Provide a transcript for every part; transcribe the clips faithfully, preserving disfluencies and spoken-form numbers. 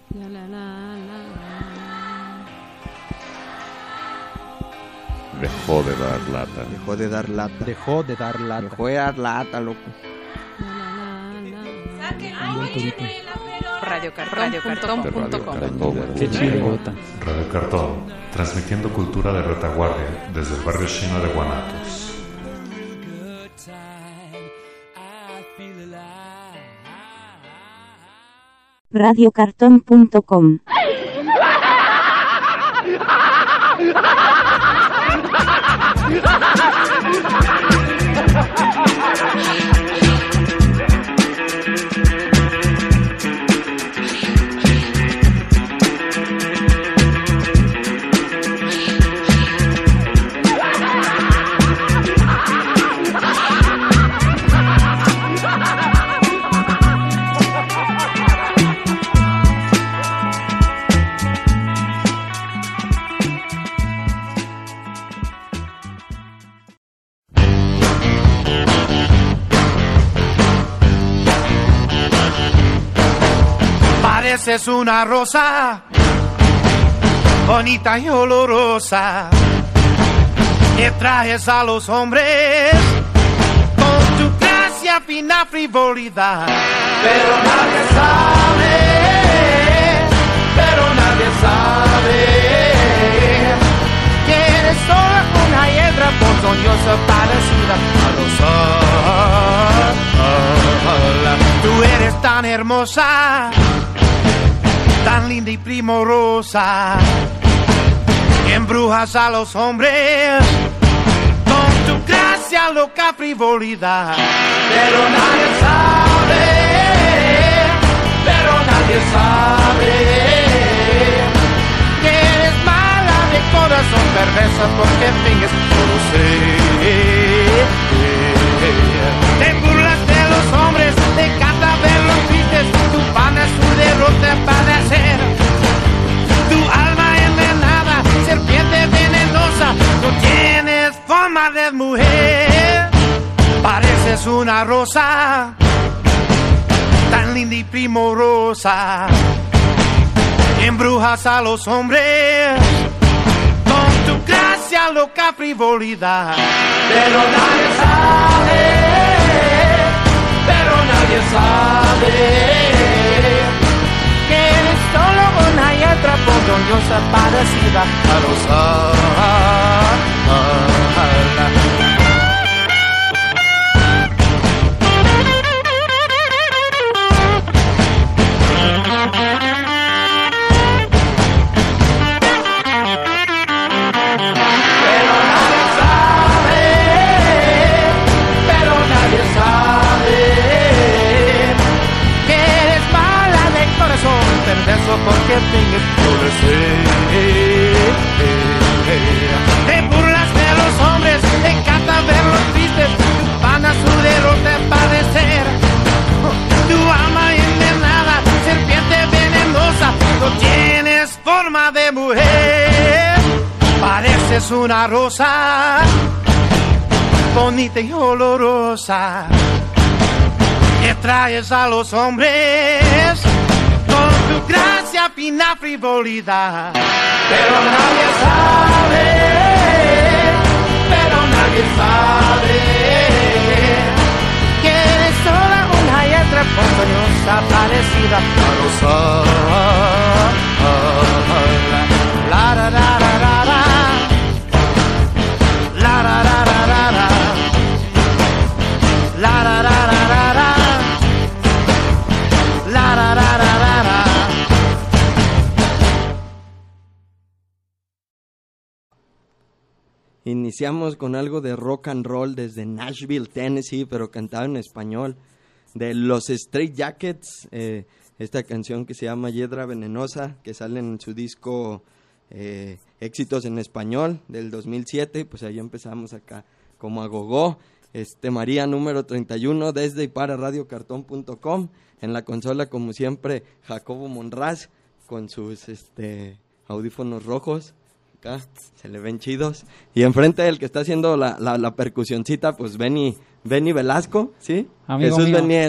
La, la, la, la, la. Dejó de dar lata. Dejó de dar lata. Dejó de dar lata. Dejó de dar lata, loco. radio cartón punto com. Qué chido. Radio Cartón, transmitiendo cultura de retaguardia desde el barrio chino de Guanatos. radio cartón punto com. Es una rosa bonita y olorosa que traes a los hombres con tu gracia, fina frivolidad. Pero nadie sabe, pero nadie sabe que eres solo una hiedra ponzoñosa parecida a rosa. Tú eres tan hermosa, tan linda y primorosa, que embrujas a los hombres con tu gracia, loca frivolidad. Pero nadie sabe, pero nadie sabe que eres mala de corazón, perversa porque finges conocer. Te burlas de los hombres, te encanta verlos tristes, tu pan es su derrota para hacer. Tu alma envenenada, serpiente venenosa, no tienes forma de mujer. Pareces una rosa, tan linda y primorosa, embrujas a los hombres con tu gracia, loca frivolidad. Pero nadie sabe, pero nadie sabe que eres solo una hiedra ponzoñosa parecida a rosa. Porque finges florecer. Te burlas de los hombres, te encanta verlos tristes, van a su derrota padecer. Tu alma envenenada, serpiente venenosa, no tienes forma de mujer. Pareces una rosa, bonita y olorosa, que traes a los hombres con tu gracia, fina frivolidad. Pero nadie sabe, pero nadie sabe que eres sola una hiedra ponzoñosa parecida a rosa. La la la la la la, la la la la la la, la la la la la la, la la la la la. Iniciamos con algo de rock and roll desde Nashville, Tennessee, pero cantado en español, de los Straight Jackets, eh, esta canción que se llama Hiedra Venenosa, que sale en su disco eh, Éxitos en Español del dos mil siete, pues ahí empezamos acá como a gogó. Este, María número treinta y uno desde y para radio cartón punto com, en la consola como siempre Jacobo Monraz con sus este, audífonos rojos. Acá se le ven chidos. Y enfrente del que está haciendo la, la, la percusioncita, pues Benny, Benny Velasco, ¿sí? Amigo Jesús mío. Beniel.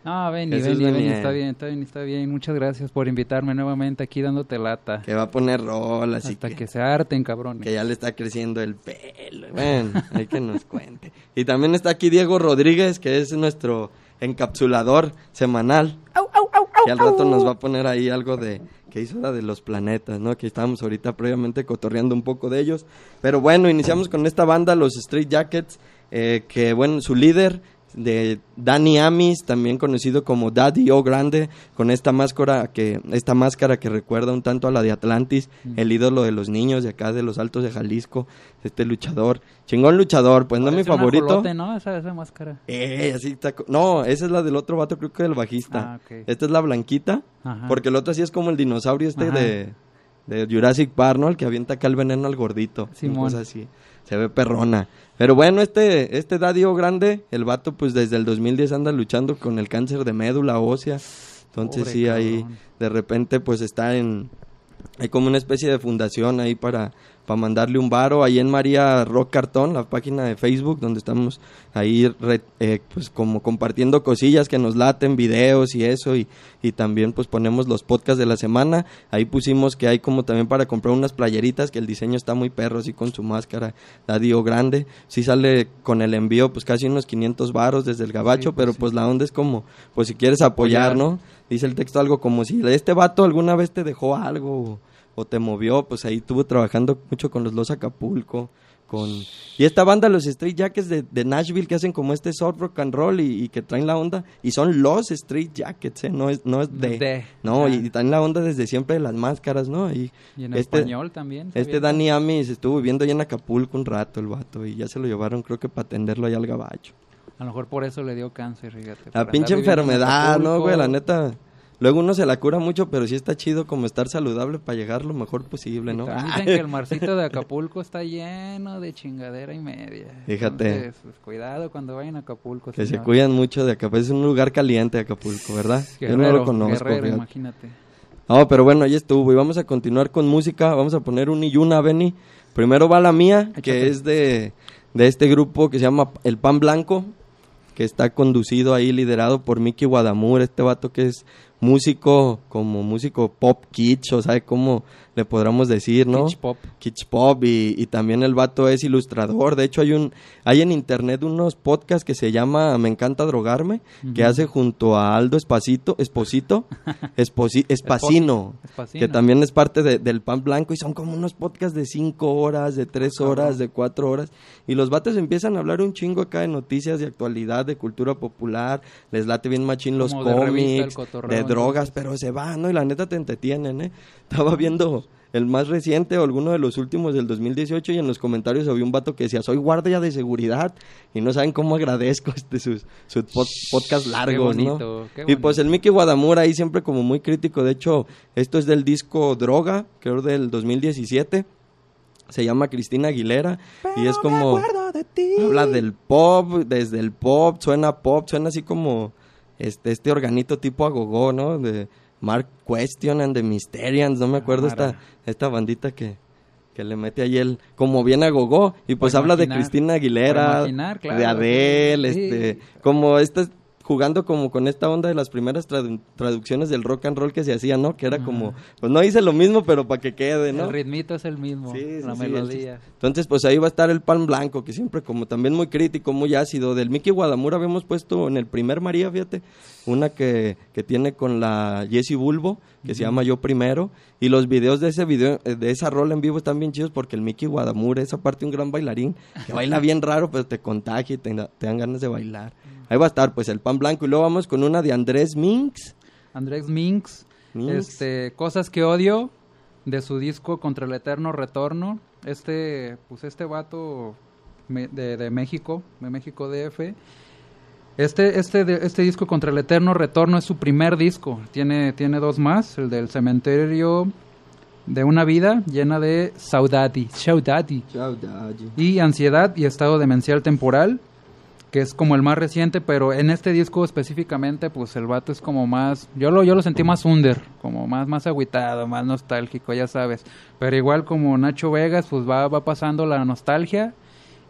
No, Benny, Jesús Benny, Benny, Daniel. está bien, está bien, está bien. Muchas gracias por invitarme nuevamente aquí dándote lata. Que va a poner rol, así Hasta que, que se harten, cabrones. que ya le está creciendo el pelo. Bueno, hay que nos cuente. Y también está aquí Diego Rodríguez, que es nuestro encapsulador semanal. Que al rato nos va a poner ahí algo de que hizo la de los planetas, ¿no? Que estábamos ahorita previamente cotorreando un poco de ellos. Pero bueno, iniciamos con esta banda, los Straight Jackets, eh, que bueno, su líder de Danny Amis, también conocido como Daddy O Grande, con esta máscara que esta máscara que recuerda un tanto a la de Atlantis, mm. el ídolo de los niños de acá de los Altos de Jalisco, este luchador, chingón luchador, pues no es mi favorito. Ajolote, ¿no? Esa, esa máscara. Eh, así está. No, esa es la del otro vato, creo que del bajista. Ah, okay. Esta es la blanquita, Ajá. porque el otro así es como el dinosaurio este Ajá. de de Jurassic Park, ¿no? El que avienta acá el veneno al gordito. Simón. Cosas así. Se ve perrona. Pero bueno, este este Daddy O Grande, el vato pues desde el dos mil diez anda luchando con el cáncer de médula ósea. Entonces Pobre sí, cabrón. ahí de repente pues está en... Hay como una especie de fundación ahí para, para mandarle un varo. Ahí en María Rock Cartón, la página de Facebook, donde estamos ahí re, eh, pues como compartiendo cosillas que nos laten, videos y eso. Y, y también pues ponemos los podcasts de la semana. Ahí pusimos que hay como también para comprar unas playeritas, que el diseño está muy perro, así con su máscara Daddy O Grande. Sí sale con el envío pues casi unos quinientos varos desde el gabacho, sí, pues pero sí. Pues la onda es como, pues si quieres apoyar, apoyar, ¿no? Dice el texto algo como si este vato alguna vez te dejó algo o, o te movió, pues ahí estuvo trabajando mucho con los Los Acapulco, con... Y esta banda, los Straight Jackets de, de Nashville, que hacen como este soft rock and roll y, y que traen la onda, y son los Straight Jackets, ¿eh? No es, no es de... de no, ah. y, y traen la onda desde siempre de las máscaras, ¿no? Y, y en este, español también. Este Danny Amis estuvo viviendo allá en Acapulco un rato, el vato, y ya se lo llevaron, creo que para atenderlo allá al gabacho. A lo mejor por eso le dio cáncer, fíjate. La pinche enfermedad, ¿no, güey? La neta... Luego uno se la cura mucho, pero sí está chido como estar saludable para llegar lo mejor posible, ¿no? Dicen que el marcito de Acapulco está lleno de chingadera y media. Fíjate. Entonces, pues, cuidado cuando vayan a Acapulco. Que señor. Se cuidan mucho de Acapulco. Es un lugar caliente Acapulco, ¿verdad? Guerrero, Yo no lo conozco. Guerrero, imagínate. No, pero bueno, ahí estuvo. Y vamos a continuar con música. Vamos a poner un y una, Benny. Primero va la mía, Échate. que es de, de este grupo que se llama El Pan Blanco, que está conducido ahí, liderado por Mickey Guadamur, este vato que es músico, como músico pop kitsch, o sabe cómo le podríamos decir, ¿no? Kitsch pop. Kitsch pop, y, y también el vato es ilustrador. De hecho, hay un hay en internet unos podcasts que se llama Me Encanta Drogarme, uh-huh. que hace junto a Aldo Espacito, Esposito, Esposi, Espacino, Espacino, que también es parte de, del Pan Blanco, y son como unos podcasts de cinco horas, de tres horas, de cuatro horas, y los vatos empiezan a hablar un chingo acá de noticias, de actualidad, de cultura popular, les late bien machín los como cómics, de, de drogas, pero se va, ¿no? Y la neta te entretienen, ¿eh? Estaba viendo el más reciente o alguno de los últimos del dos mil dieciocho y en los comentarios había un vato que decía, soy guardia de seguridad, y no saben cómo agradezco este sus, sus pod, podcast largos, qué bonito, ¿no? Qué bonito. Y pues el Mickey Guadamur ahí siempre como muy crítico. De hecho, esto es del disco Droga, creo del dos mil diecisiete, se llama Cristina Aguilera, pero y es como de habla del pop, desde el pop, suena pop, suena así como este este organito tipo agogó, ¿no? De Mark Question and the Mysterians, no me acuerdo, esta esta bandita que que le mete ahí el como bien agogó, y pues habla imaginar, de Cristina Aguilera, claro, de Adele, sí. este como este jugando como con esta onda de las primeras tradu- traducciones del rock and roll que se hacía, ¿no? Que era uh-huh. como, pues no hice lo mismo, pero para que quede, ¿no? El ritmito es el mismo, sí, la sí, melodía. Sí. Entonces, pues ahí va a estar el Pan Blanco, que siempre como también muy crítico, muy ácido. Del Mickey Guadamur habíamos puesto en el primer María, fíjate, una que, que tiene con la Jessie Bulbo, que uh-huh. se llama Yo Primero, y los videos de ese video, de esa rola en vivo están bien chidos, porque el Mickey Guadamur es aparte un gran bailarín, que baila bien raro, pero te contagia y te, te dan ganas de bailar. Ahí va a estar, pues, el Pan Blanco. Y luego vamos con una de Andrés Minx. Andrés Minx. Minx. Este, Cosas que odio, de su disco Contra el Eterno Retorno. Este, pues, este vato me, de, de México, de México D F. Este, este, de, este disco Contra el Eterno Retorno es su primer disco. Tiene, tiene dos más, el del Cementerio de una vida llena de saudade, saudade, saudade. Y ansiedad y estado demencial temporal, que es como el más reciente, pero en este disco específicamente, pues el vato es como más, yo lo yo lo sentí más under, como más más agüitado, más nostálgico, ya sabes, pero igual como Nacho Vegas, pues va va pasando la nostalgia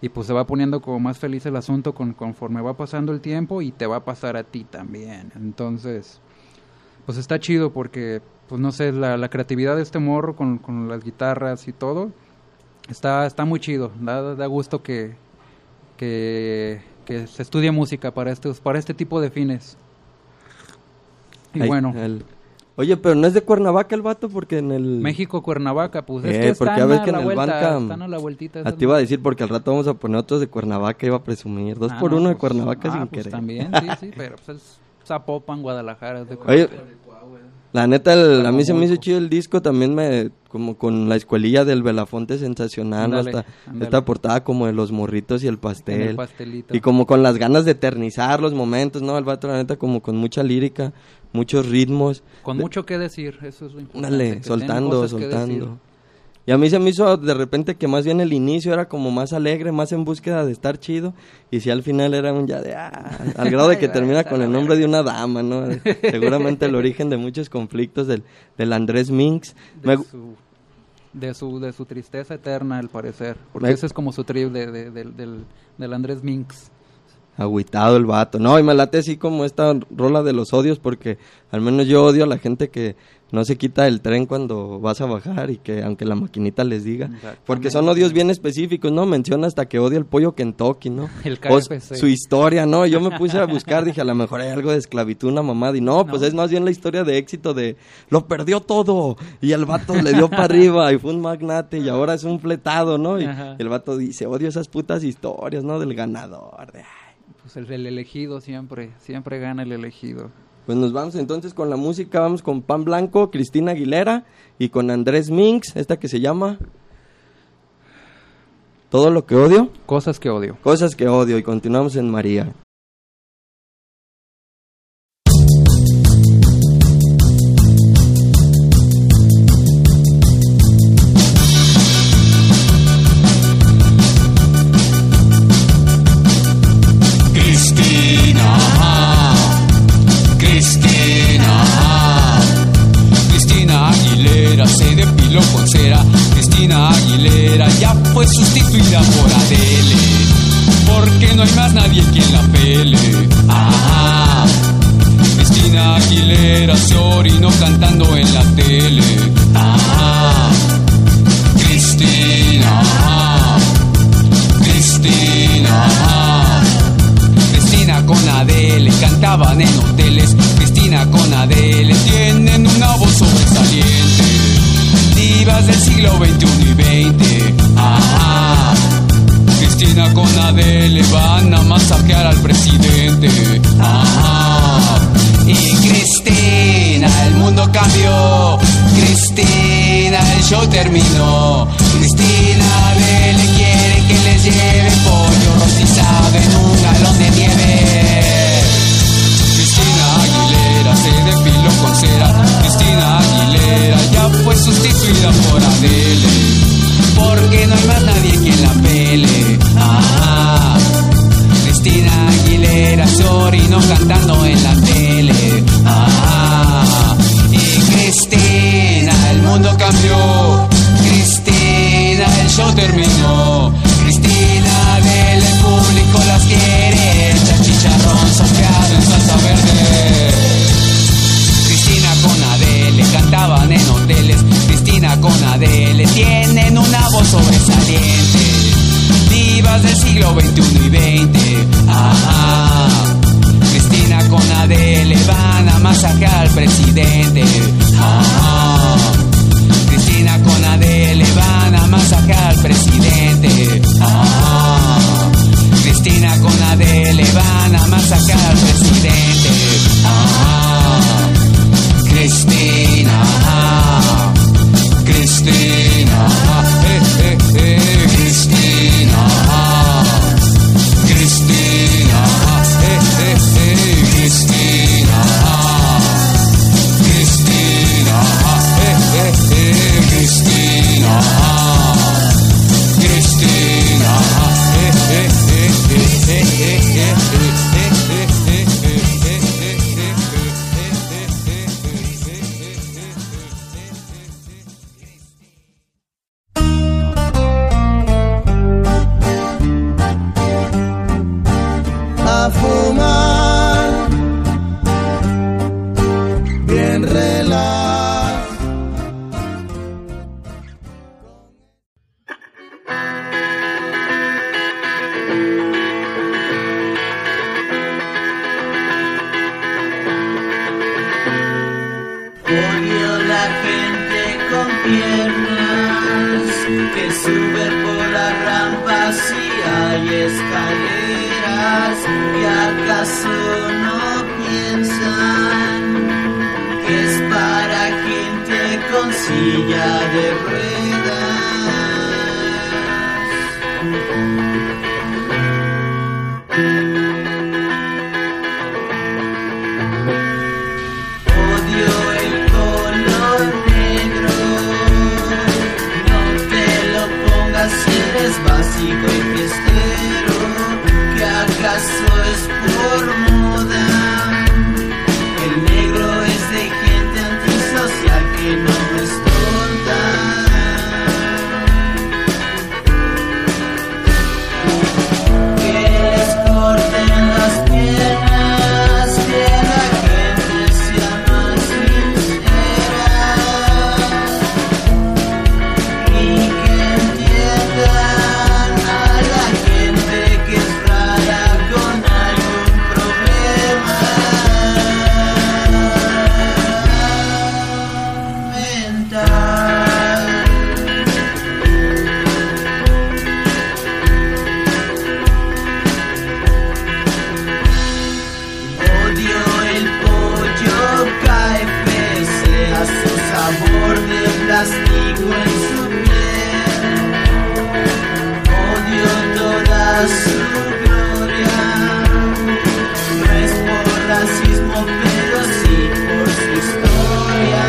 y pues se va poniendo como más feliz el asunto con, conforme va pasando el tiempo y te va a pasar a ti también. Entonces, pues está chido porque, pues no sé, la, la creatividad de este morro con, con las guitarras y todo, está, está muy chido, da, da gusto que, que, que se estudie música para, estos, para este tipo de fines. Y Ay, bueno... el... Oye, pero no es de Cuernavaca el vato, porque en el... México, Cuernavaca, pues es Eh, que porque están ya ves a que la en el vuelta, Bandcamp- están a la vueltita. A esas ti iba a madres. decir, porque al rato vamos a poner otros de Cuernavaca, iba a presumir. Dos Ah, por no, uno de pues, Cuernavaca ah, sin pues querer. también, sí, sí, pero pues es Zapopan, Guadalajara. Es de Oye, la neta, el- a mí se me hizo Tlajomulco. chido el disco, también me... Como con la escuelilla del Belafonte Sensacional, ¿no? Ándale, Esta, ándale. esta portada como de los morritos y el pastel. En el pastelito. Y como con las ganas de eternizar los momentos, ¿no? El vato, la neta, como con mucha lírica, muchos ritmos. Con De- mucho que decir, eso es lo importante. Dale, que tienen soltando, cosas que decir. soltando. Y a mí se me hizo de repente que más bien el inicio era como más alegre, más en búsqueda de estar chido. Y si al final era un ya de... Ah, al grado de que Ay, termina está con la el nombre de una dama, ¿no? Seguramente el origen de muchos conflictos del, del Andrés Minx. De, Me- su, de, su, de su tristeza eterna, al parecer. Porque Me- ese es como su trip de, de- de- del, del Andrés Minx. Agüitado el vato. No, y me late así como esta rola de los odios, porque al menos yo odio a la gente que no se quita el tren cuando vas a bajar y que aunque la maquinita les diga. Exactamente. Porque son odios bien específicos, ¿no? Menciona hasta que odia el pollo Kentucky, ¿no? El K O F C. su historia, ¿no? Yo me puse a buscar, dije, a lo mejor hay algo de esclavitud, una mamada. Y no, pues No. es más bien la historia de éxito de lo perdió todo y el vato le dio para arriba y fue un magnate y ahora es un fletado, ¿no? Y, Ajá. y el vato dice, odio esas putas historias, ¿no? Del ganador, de... Pues el, el elegido siempre, siempre gana el elegido. Pues nos vamos entonces con la música, vamos con Pan Blanco, Cristina Aguilera y con Andrés Minx, esta que se llama Todo lo que odio, Cosas que odio. cosas que odio, y continuamos en María. Cristina, Cristina, Cristina Aguilera se depiló con cera. Cristina Aguilera ya fue sustituida por Adele, porque no hay más nadie quien la pele. Ah, Cristina Aguilera se orinó cantando en la tele. Ah, Cristina, Cristina. Cristina con Adele cantaban en hoteles. Cristina con Adele tienen una voz sobresaliente. Divas del siglo veintiuno y veinte. Ah, Cristina con Adele van a masajear al presidente. Ah, y Cristina, el mundo cambió. Cristina, el show terminó. Cristina Adele quiere que les lleve pollo rostizado en un galón de nieve. Cristina Aguilera se depiló con cera. Cristina Aguilera ya fue sustituida por Adele, porque no hay más nadie quien la pele. Ah, Cristina Aguilera se orinó cantando en la tele. Ah, y Cristina, el mundo cambió. Cristina, el show terminó. Cristina Adele, el público las quiere. Echa chicharrón sofreado en salsa verde. Cristina con Adele cantaban en hoteles. Cristina con Adele tienen una voz sobresaliente. Divas del siglo veintiuno y veinte. Ah, Cristina con Adele van a masajear al presidente. Ah, Cristina con Adele van a masajear al presidente. Ah, Cristina con Adele van a masajear al presidente. Ah, Cristina, Cristina, eh, eh, eh, Cristina, Cristina, eh, eh, eh, Cristina, Cristina. mal, bien relax. Odio la gente con piernas que sube por las rampas y hay escaleras. ¿Y acaso no piensan que es para gente con silla de ruedas? Odio el color negro, no te lo pongas si eres básico y fiestero, que acaso es por moda. El negro es de gente antisocial que no es tonta. Que les corten las piernas, que la gente sea más sincera y que entiendan a la gente que es rara con algún problema mental. Odio el pollo K F C a su sabor de plástico en su piel. Odio toda su gloria, no es por racismo pero sí por su historia.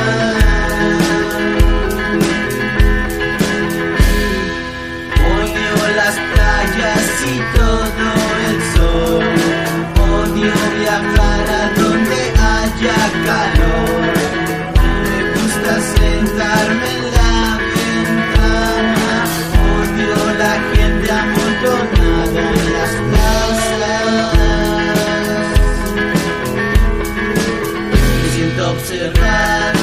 Odio las playas y todo el sol. Odio viajar a donde haya calor. Me gusta sentarme en la ventana. Odio la gente amontonada en las plazas. Me siento observado.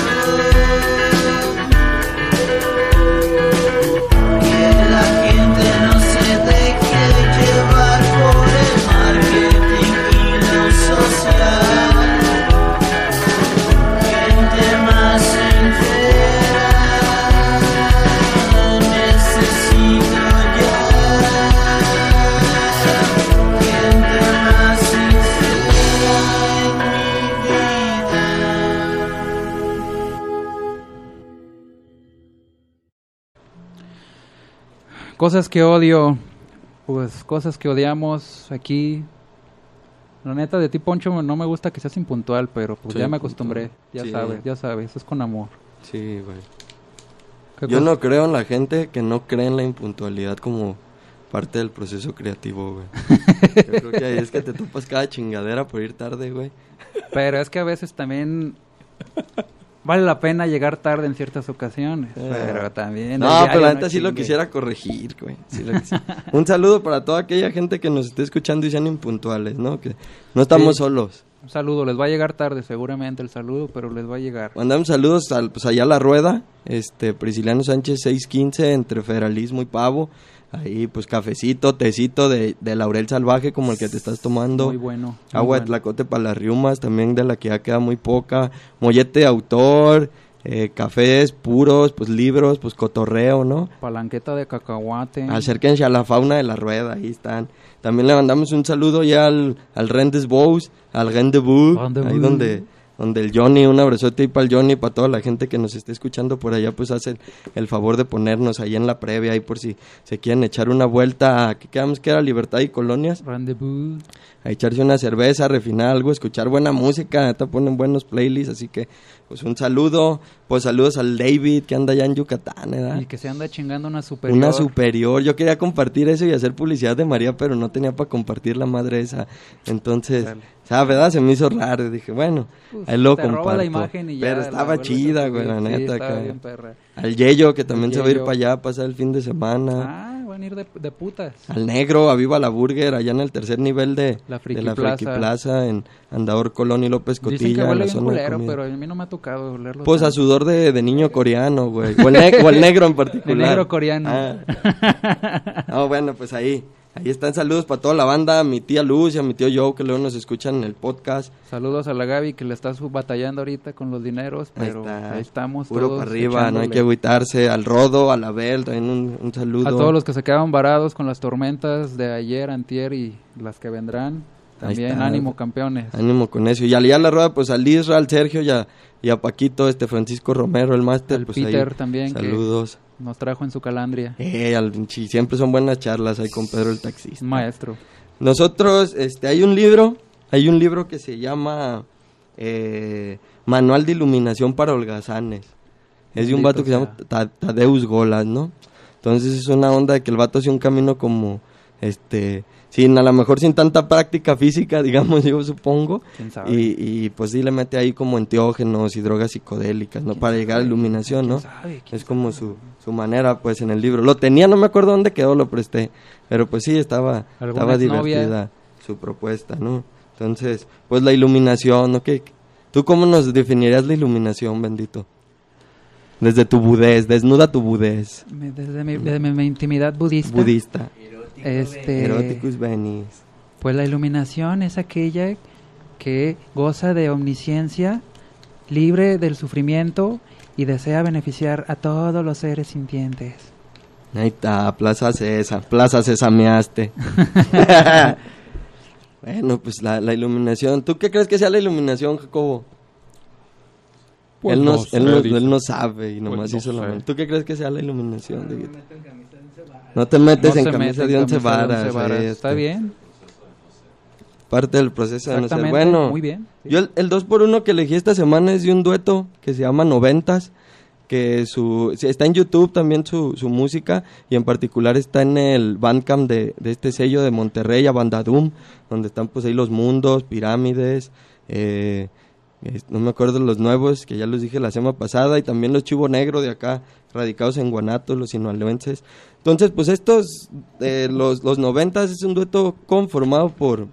Que la gente no se deje llevar por el marketing y lo social. Gente más sincera necesito ya. Gente más sincera en mi vida. Cosas que odio, pues cosas que odiamos aquí. La neta, de ti, Poncho, no me gusta que seas impuntual, pero pues Sí, ya me acostumbré. Ya sí. sabes, ya sabes, es con amor. Sí, güey. ¿Qué Yo cosa? no creo en la gente que no cree en la impuntualidad como parte del proceso creativo, güey. Yo creo que ahí es que te topas cada chingadera por ir tarde, güey. Pero es que a veces también vale la pena llegar tarde en ciertas ocasiones. Pero también... No, el diario pero la no neta sí lo chingue. quisiera corregir, güey. Sí lo quisiera. Un saludo para toda aquella gente que nos esté escuchando y sean impuntuales, ¿no? Que no estamos Sí. solos. Un saludo, les va a llegar tarde seguramente el saludo, pero les va a llegar. Mandamos saludos al, pues allá a La Rueda, este, Prisciliano Sánchez seiscientos quince, entre Federalismo y Pavo. Ahí, pues, cafecito, tecito de, de laurel salvaje, como el que te estás tomando. Muy bueno. muy Agua de bueno. tlacote para las riumas, también de la que ya queda muy poca. Mollete de autor, eh, cafés puros, pues, libros, pues, cotorreo, ¿no? Palanqueta de cacahuate. Acérquense a la fauna de La Rueda, ahí están. También le mandamos un saludo ya al, al Rendes Bows, al Rendezvous, ahí donde... donde el Johnny, un abrazote ahí para el Johnny, para toda la gente que nos esté escuchando por allá, pues hace el, el favor de ponernos ahí en la previa, ahí por si se quieren echar una vuelta a, ¿qué quedamos que era? Libertad y Colonias. Rendezvous. A echarse una cerveza, refinar algo, escuchar buena música, neta ponen buenos playlists, así que pues un saludo, pues saludos al David que anda allá en Yucatán, ¿verdad? Y que se anda chingando una superior. Una superior, yo quería compartir eso y hacer publicidad de María, pero no tenía para compartir la madre esa, entonces, ¿sabes, verdad? Se me hizo raro, dije, bueno, Pues, ahí lo te comparto. roba la imagen y ya pero la estaba vuelves a chida, subir. güey, la Sí, neta. estaba acá. bien perra. Al Yeyo, que también El se va a ir Yeyo. para allá a pasar el fin de semana. Ah, van a ir de, de putas. Al Negro, a Viva la Burger, allá en el tercer nivel de la Friki, de la Plaza. Friki Plaza, en Andador Colón y López Cotilla. Dicen que huele en la bien zona de culero, comida. pero a mí no me ha tocado olerlo. Pues tanto. a sudor de, de niño coreano, güey. O, el ne- o el negro en particular. El negro coreano. Ah. No, bueno, pues ahí. Ahí están saludos para toda la banda, a mi tía Luz y a mi tío Joe, que luego nos escuchan en el podcast. Saludos a la Gaby, que le está sub- batallando ahorita con los dineros, pero ahí, está. ahí estamos Puro todos para arriba, echándole. no hay que agüitarse. Al Rodo, a la Bel, también un, un saludo. A todos los que se quedaron varados con las tormentas de ayer, antier y las que vendrán. También ánimo, campeones. Ánimo con eso. Y al a la rueda, pues al Isra, al Sergio y a, y a Paquito, este Francisco Romero, el máster. Al pues Peter ahí, también, saludos. Que nos trajo en su calandria. Eh, al, sí, siempre son buenas charlas ahí con Pedro el taxista. Maestro. Nosotros, este, hay un libro, hay un libro que se llama eh, Manual de Iluminación para Holgazanes. Es de un vato que se llama Ta- Tadeus Golas, ¿no? Entonces es una onda de que el vato hace un camino como, este, sin, a lo mejor sin tanta práctica física, digamos, yo supongo. ¿Quién sabe? Y, y pues sí le mete ahí como enteógenos y drogas psicodélicas, ¿no? Para llegar a la iluminación, ¿no? Sabe? Es como su, su manera, pues, en el libro. Lo tenía, no me acuerdo dónde quedó, lo presté. Pero pues sí, estaba, estaba divertida su propuesta, ¿no? Entonces, pues la iluminación, ¿no? ¿Qué, ¿Tú cómo nos definirías la iluminación, bendito? Desde tu budez, desnuda tu budez. Desde mi, desde mi intimidad budista. Budista. Este, Eroticus venis. Pues la iluminación es aquella que goza de omnisciencia, libre del sufrimiento y desea beneficiar a todos los seres sintientes. Ahí está, Plaza César, Plaza Cesameaste. Bueno, pues la, la iluminación. ¿Tú qué crees que sea la iluminación, Jacobo? Pues él, no, no sé, él, no, dice. él no sabe y nomás Pues no hizo la sé. mano. ¿Tú qué crees que sea la iluminación? No, no te metes No en se camisa mete de en once camisa de varas. once varas. eh, Está este, bien. Parte del proceso de no ser Exactamente, bueno. muy bien. Yo el, el dos por uno que elegí esta semana es de un dueto que se llama Noventas, que su sí, está en YouTube también su, su música, y en particular está en el Bandcamp de, de este sello de Monterrey, Abandadum, donde están pues ahí los mundos, pirámides, eh, es- no me acuerdo los nuevos, que ya los dije la semana pasada, y también los Chivo Negro de acá, radicados en Guanatos, los sinaloenses. Entonces, pues estos, eh, los, los noventas es un dueto conformado por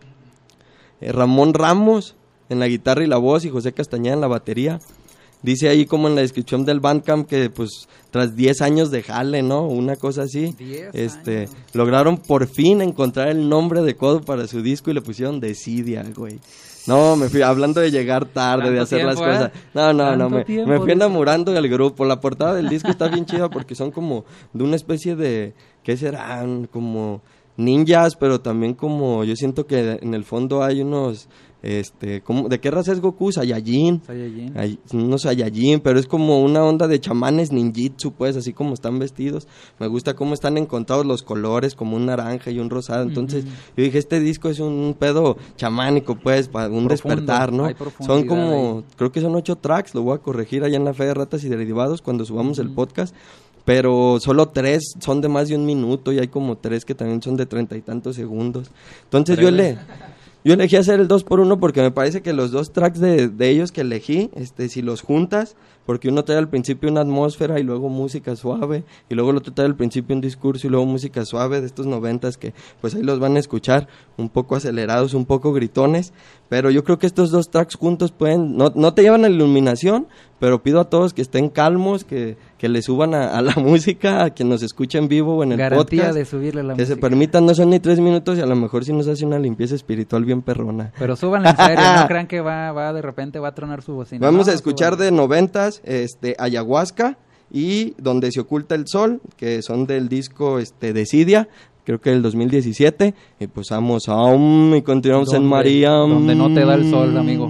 eh, Ramón Ramos en la guitarra y la voz y José Castañeda en la batería. Dice ahí como en la descripción del Bandcamp que pues tras diez años de jale, ¿no? Una cosa así. diez Este, años. lograron por fin encontrar el nombre adecuado para su disco y le pusieron Decidia, güey. No, me fui hablando de llegar tarde, de Tanto hacer las tiempo, cosas. ¿eh? No, no, no, Tanto me, tiempo, me fui dice. enamorando del grupo. La portada del disco está bien chida porque son como de una especie de, ¿qué serán? Como ninjas, pero también como, yo siento que en el fondo hay unos, este, como, ¿de qué raza es Goku? Saiyajin. Saiyajin. Hay unos Saiyajin, pero es como una onda de chamanes ninjitsu, pues, así como están vestidos. Me gusta cómo están encontrados los colores, como un naranja y un rosado. Entonces, Ujú. yo dije, este disco es un pedo chamánico, pues, para un Profundo, despertar, ¿no? hay Son profundidad como, ahí. creo que son ocho tracks, lo voy a corregir allá en la Fe de Ratas y Derivados cuando subamos el podcast. Pero solo tres son de más de un minuto y hay como tres que también son de treinta y tantos segundos. Entonces yo le... Yo elegí hacer el dos por uno porque me parece que los dos tracks de, de ellos que elegí, este, si los juntas, porque uno trae al principio una atmósfera y luego música suave, y luego el otro trae al principio un discurso y luego música suave de estos noventas que pues ahí los van a escuchar, un poco acelerados, un poco gritones, pero yo creo que estos dos tracks juntos pueden, no, no te llevan a la iluminación, pero pido a todos que estén calmos, que, que le suban a, a la música, a quien nos escuche en vivo o en el Garantía podcast. de subirle la Que música. se permitan, no son ni tres minutos y a lo mejor si nos hace una limpieza espiritual bien perrona. Pero súbanle en serio, no crean que va, va de repente va a tronar su bocina. Vamos No, a escuchar súbanle. de noventas, este, Ayahuasca y Donde se oculta el sol, que son del disco este, Decidia, creo que del dos mil diecisiete, y pues vamos a um, y continuamos en Donde- María. donde no te da el sol, amigo.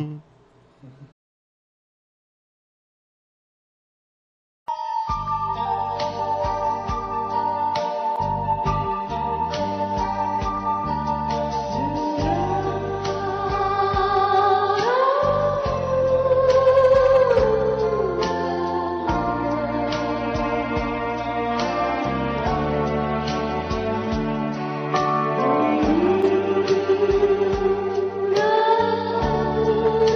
Thank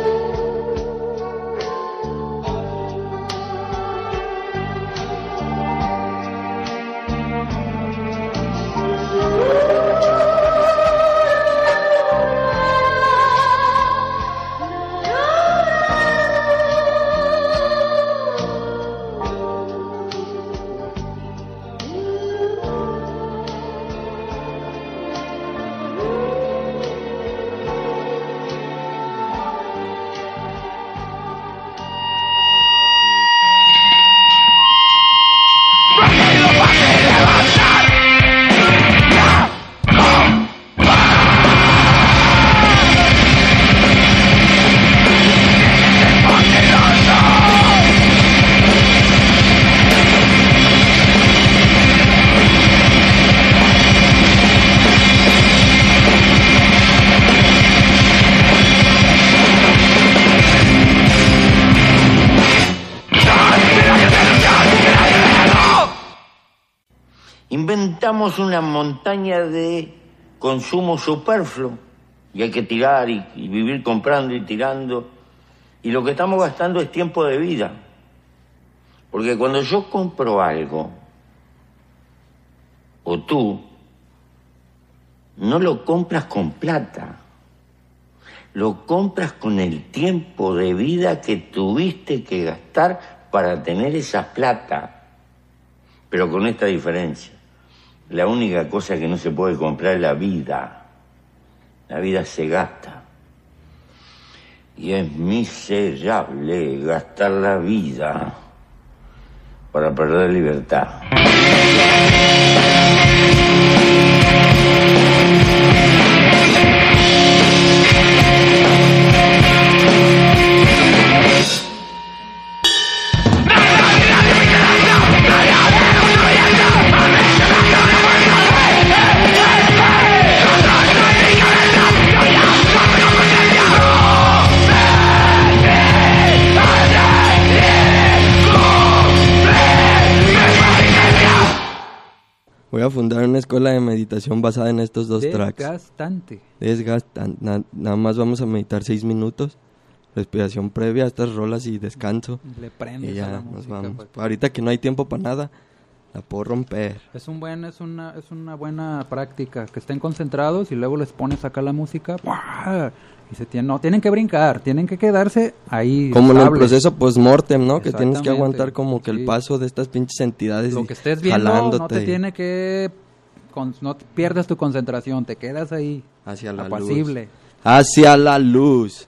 necesitamos una montaña de consumo superfluo y hay que tirar y, y vivir comprando y tirando. Y lo que estamos gastando es tiempo de vida. Porque cuando yo compro algo, o tú, no lo compras con plata, lo compras con el tiempo de vida que tuviste que gastar para tener esa plata. Pero con esta diferencia, la única cosa que no se puede comprar es la vida. La vida se gasta. Y es miserable gastar la vida para perder libertad. Voy a fundar una escuela de meditación basada en estos dos tracks. Desgastante. Desgastante. Na- nada más vamos a meditar seis minutos. Respiración previa a estas rolas y descanso. Le prendes y ya a la nos música, vamos. pues. Ahorita que no hay tiempo para nada, la puedo romper. Es un buen, es una, es una buena práctica. Que estén concentrados y luego les pones acá la música. ¡Buah! Y se tienen, no, tienen que brincar, tienen que quedarse ahí. Como en el estables. proceso post-mortem, ¿no? Que tienes que Exactamente. aguantar como que Sí. el paso de estas pinches entidades. Lo y que estés viendo jalándote no te y- tiene que... con- no te pierdas tu concentración, te quedas ahí. Hacia la apacible. luz. Hacia la luz.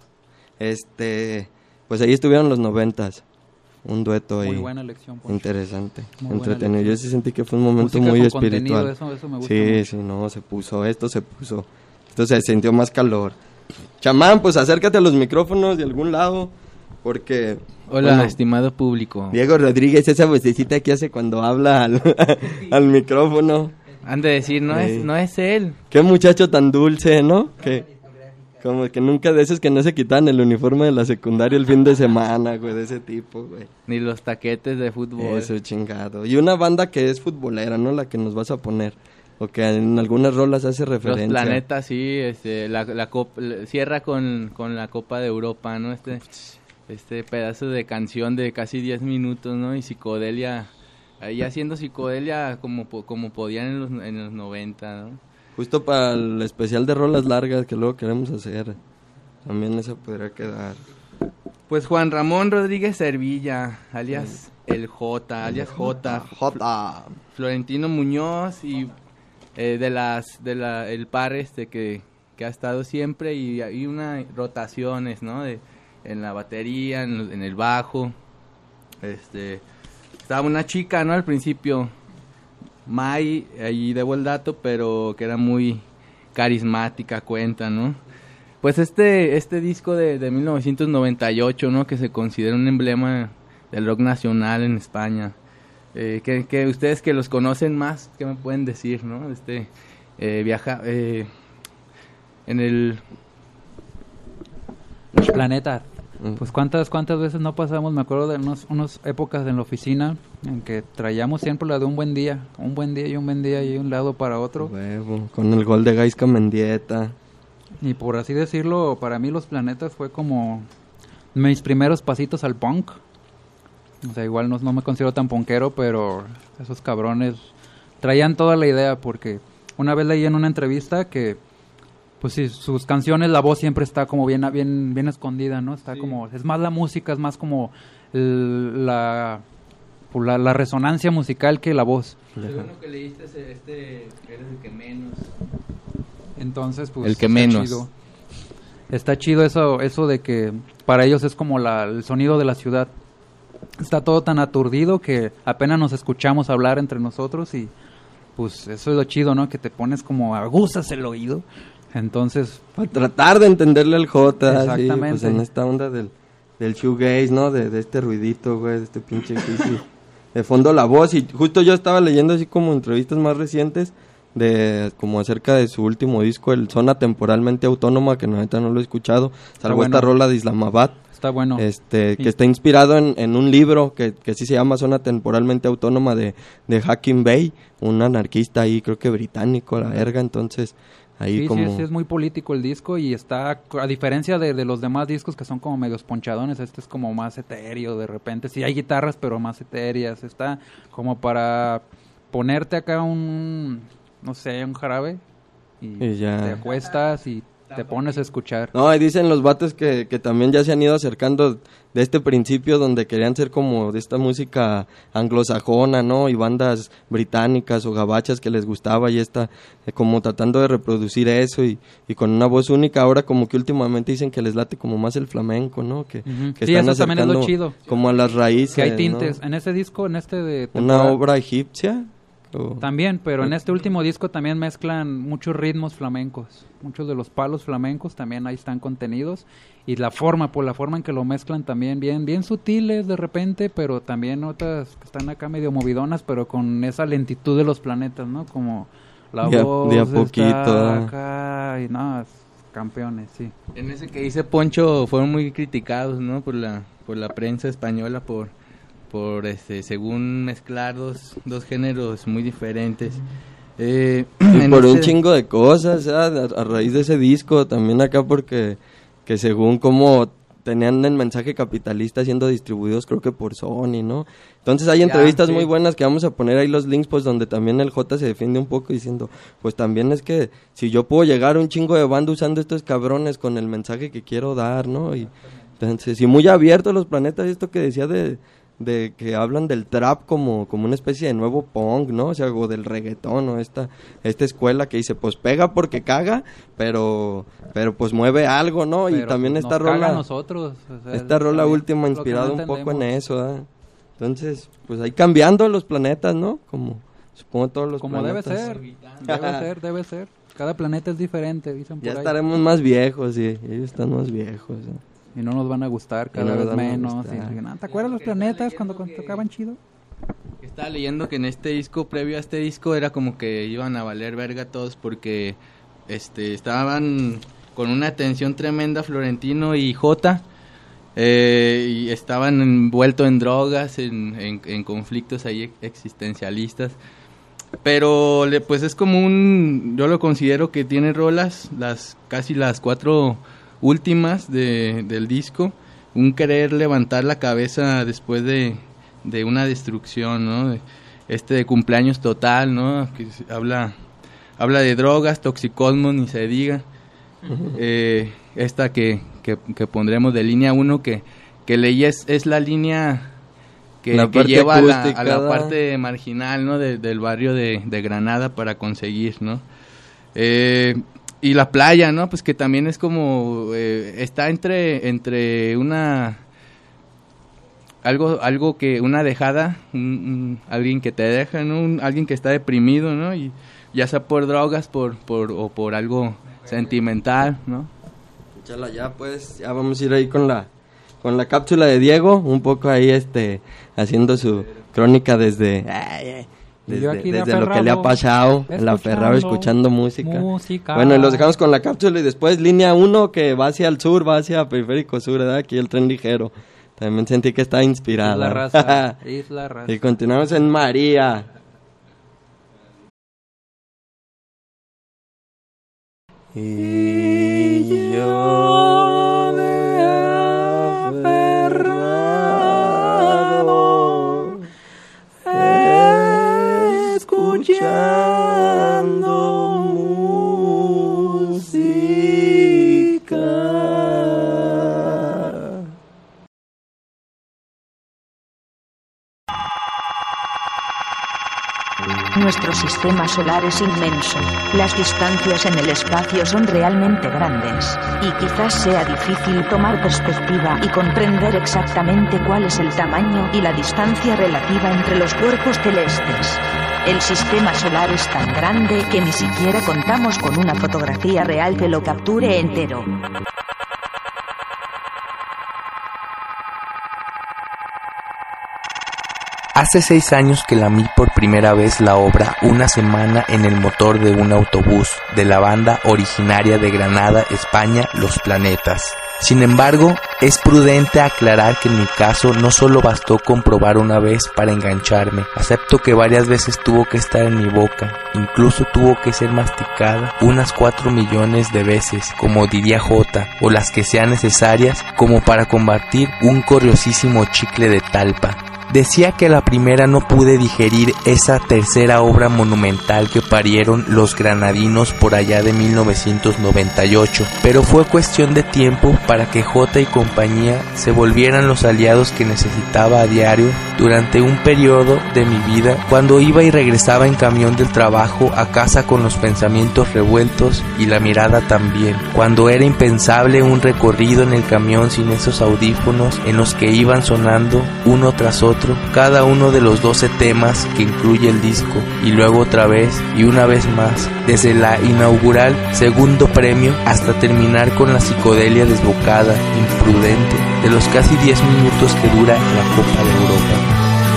Este... Pues ahí estuvieron los noventas. Un dueto ahí. Muy buena elección, Poncho. Interesante. Muy buena Entretenido. Yo elección. sí sentí que fue un momento Música muy con espiritual. contenido, eso- eso me gusta sí, mucho. sí, no, se puso. Esto se puso. Esto se sintió más calor. Chamán, pues acércate a los micrófonos de algún lado. Porque... Hola, bueno, estimado público. Diego Rodríguez, esa vocecita que hace cuando habla al, al micrófono. Han de decir, no, Sí. es, no es él. Qué muchacho tan dulce, ¿no? Que como que nunca de esos que no se quitan el uniforme de la secundaria el fin de semana, güey, de ese tipo, güey. Ni los taquetes de fútbol. Eso, chingado. Y una banda que es futbolera, ¿no? La que nos vas a poner. O que en algunas rolas hace Los referencia. planetas, sí, este, la, la cop- la- cierra con, con la Copa de Europa, ¿no? Este, este pedazo de canción de casi diez minutos, ¿no? Y psicodelia, ahí haciendo psicodelia como, po- como podían en los, en los noventa, ¿no? Justo para el especial de rolas largas que luego queremos hacer. También eso podría quedar. Pues Juan Ramón Rodríguez Servilla, alias el J, alias J. J. Florentino Muñoz y eh, de las de la el par este que, que ha estado siempre y hay una rotaciones, ¿no? De, en la batería, en, en el bajo. Este estaba una chica, ¿no? Al principio Mai, ahí debo el dato, pero que era muy carismática, cuenta, ¿no? Pues este este disco de, de mil novecientos noventa y ocho, ¿no? Que se considera un emblema del rock nacional en España. Eh, que, que ustedes que los conocen más, ¿qué me pueden decir, no? Este, eh, viaja, eh, en el... Planeta. Pues cuántas cuántas veces no pasamos, me acuerdo de unos, unas épocas en la oficina en que traíamos siempre la de un buen día, un buen día y un buen día y un lado para otro. Huevo, con el gol de Gaisca Mendieta. Y por así decirlo, para mí Los Planetas fue como mis primeros pasitos al punk. O sea, igual no, no me considero tan punkero, pero esos cabrones traían toda la idea, porque una vez leí en una entrevista que pues sí, sus canciones, la voz siempre está como bien bien bien escondida, ¿no? Está sí. como, es más la música, es más como el, la, la la resonancia musical que la voz. El uno que leíste, este, eres el que menos. Entonces, pues el que está menos. Chido. Está chido eso eso de que para ellos es como la, el sonido de la ciudad. Está todo tan aturdido que apenas nos escuchamos hablar entre nosotros y pues eso es lo chido, ¿no? Que te pones como aguzas el oído. Entonces, para tratar de entenderle al J, exactamente. Sí, pues en esta onda del, del shoegaze, ¿no? De, de este ruidito, güey, de este pinche sí, de fondo la voz. Y justo yo estaba leyendo así como entrevistas más recientes de como acerca de su último disco, el Zona Temporalmente Autónoma, que ahorita no lo he escuchado, salvo bueno. esta rola de Islamabad. Está bueno. Este, sí. que está inspirado en, en un libro que, que sí se llama Zona Temporalmente Autónoma de, de Hakim Bey, un anarquista ahí, creo que británico, la verga, entonces ahí sí, como... Sí, sí, es muy político el disco y está, a diferencia de, de los demás discos que son como medios ponchadones, este es como más etéreo de repente, sí hay guitarras pero más etéreas, está como para ponerte acá un, no sé, un jarabe y, y ya. te acuestas y te pones a escuchar. No, y dicen los vatos que, que también ya se han ido acercando de este principio donde querían ser como de esta música anglosajona, ¿no? Y bandas británicas o gabachas que les gustaba y está eh, como tratando de reproducir eso y, y con una voz única. Ahora como que últimamente dicen que les late como más el flamenco, ¿no? Que, Uh-huh. que Sí, están eso también es lo acercando chido. como a las raíces, Que hay tintes. ¿no? En ese disco, en este de... Una temporada, obra egipcia. O... También, pero en este último disco también mezclan muchos ritmos flamencos, muchos de los palos flamencos también ahí están contenidos y la forma, por la forma en que lo mezclan también bien, bien sutiles de repente, pero también otras que están acá medio movidonas, pero con esa lentitud de los planetas, ¿no? Como la de a, voz de a poquito, está ¿eh? acá y nada, campeones, sí. En ese que dice Poncho fueron muy criticados, ¿no? Por la por la prensa española por por este según mezclar dos, dos géneros muy diferentes. Eh, y por ese... un chingo de cosas, ¿eh? a, a raíz de ese disco, también acá porque que según como tenían el mensaje capitalista siendo distribuidos creo que por Sony, ¿no? Entonces hay entrevistas ya, sí. muy buenas que vamos a poner ahí los links, pues donde también el J se defiende un poco diciendo, pues también es que si yo puedo llegar a un chingo de banda usando estos cabrones con el mensaje que quiero dar, ¿no? Y entonces, y muy abiertos los planetas, esto que decía de de que hablan del trap como, como una especie de nuevo punk, ¿no? O sea, o del reggaetón, o esta, esta escuela que dice, pues pega porque caga, pero pero pues mueve algo, ¿no? Pero y también nos esta caga rola, a nosotros, o sea, esta rola última inspirada no un poco en eso, ¿eh? Entonces, pues ahí cambiando los planetas, ¿no? Como, supongo todos los como planetas. debe ser, debe ser, debe ser. Cada planeta es diferente, dicen por ya ahí. estaremos más viejos, sí, ellos están más viejos, ¿eh? Y no nos van a gustar cada no vez menos. Y, y, ¿te acuerdas los planetas cuando, cuando tocaban chido? Estaba leyendo que en este disco, previo a este disco, era como que iban a valer verga todos porque este estaban con una tensión tremenda Florentino y Jota, eh, y estaban envueltos en drogas, en, en, en conflictos ahí existencialistas. Pero le, pues es como un, yo lo considero que tiene rolas, las casi las cuatro últimas de, del disco, un querer levantar la cabeza después de, de una destrucción, ¿no? De, este de cumpleaños total, ¿no? Que habla habla de drogas, toxicosmos, ni se diga. Uh-huh. eh, esta que, que, que pondremos de línea uno, que, que leí es, es la línea que, la que lleva a la, a la parte marginal, ¿no? De, del barrio de, de Granada para conseguir, ¿no? Eh... Y la playa, ¿no? Pues que también es como, eh, está entre entre una, algo algo que, una dejada, un, un, alguien que te deja, ¿no? Un, alguien que está deprimido, ¿no? Y ya sea por drogas, por por o por algo sentimental, ¿no? Échala ya, pues, ya vamos a ir ahí con la, con la cápsula de Diego, un poco ahí, este, haciendo su crónica desde... Ay, ay. Desde, de desde lo que le ha pasado, el aferrado escuchando música. música. Bueno, y los dejamos con la cápsula y después línea uno que va hacia el sur, va hacia Periférico Sur, ¿verdad? Aquí el tren ligero. También sentí que está inspirada. Isla Raza, Isla Raza. Y continuamos en María. Y yo me aferrado escuchando música. Nuestro sistema solar es inmenso, las distancias en el espacio son realmente grandes, y quizás sea difícil tomar perspectiva y comprender exactamente cuál es el tamaño y la distancia relativa entre los cuerpos celestes. El sistema solar es tan grande que ni siquiera contamos con una fotografía real que lo capture entero. Hace seis años que lamí por primera vez la obra Una semana en el motor de un autobús, de la banda originaria de Granada, España, Los Planetas. Sin embargo, es prudente aclarar que en mi caso no solo bastó comprobar una vez para engancharme. Acepto que varias veces tuvo que estar en mi boca, incluso tuvo que ser masticada unas cuatro millones de veces, como diría Jota, o las que sean necesarias como para combatir un curiosísimo chicle de talpa. Decía que a la primera no pude digerir esa tercera obra monumental que parieron los granadinos por allá de mil novecientos noventa y ocho, pero fue cuestión de tiempo para que Jota y compañía se volvieran los aliados que necesitaba a diario durante un periodo de mi vida, cuando iba y regresaba en camión del trabajo a casa con los pensamientos revueltos y la mirada también, cuando era impensable un recorrido en el camión sin esos audífonos en los que iban sonando uno tras otro cada uno de los doce temas que incluye el disco, y luego otra vez y una vez más, desde la inaugural segundo premio hasta terminar con la psicodelia desbocada, imprudente, de los casi diez minutos que dura la Copa de Europa.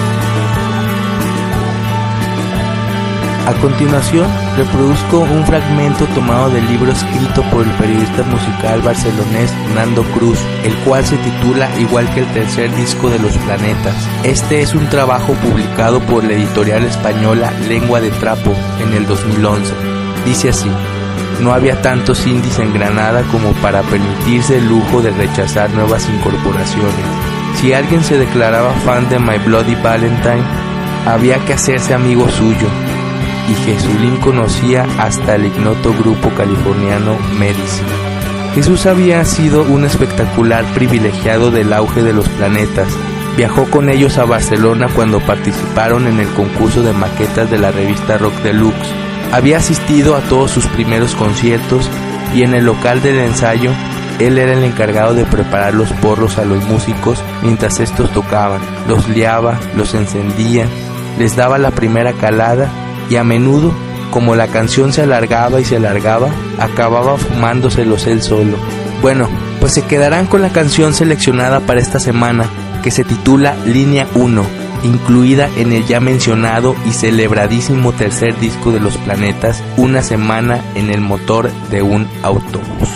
A continuación, reproduzco un fragmento tomado del libro escrito por el periodista musical barcelonés Nando Cruz, el cual se titula igual que el tercer disco de Los Planetas. Este es un trabajo publicado por la editorial española Lengua de Trapo en el dos mil once. Dice así: no había tantos indies en Granada como para permitirse el lujo de rechazar nuevas incorporaciones. Si alguien se declaraba fan de My Bloody Valentine, había que hacerse amigo suyo. Y Jesulín conocía hasta el ignoto grupo californiano Medicine. Jesús había sido un espectacular privilegiado del auge de Los Planetas. Viajó con ellos a Barcelona cuando participaron en el concurso de maquetas de la revista Rock Deluxe. Había asistido a todos sus primeros conciertos y en el local del ensayo él era el encargado de preparar los porros a los músicos mientras estos tocaban. Los liaba, los encendía, les daba la primera calada y a menudo, como la canción se alargaba y se alargaba, acababa fumándoselos él solo. Bueno, pues se quedarán con la canción seleccionada para esta semana, que se titula Línea uno, incluida en el ya mencionado y celebradísimo tercer disco de Los Planetas, Una semana en el motor de un autobús.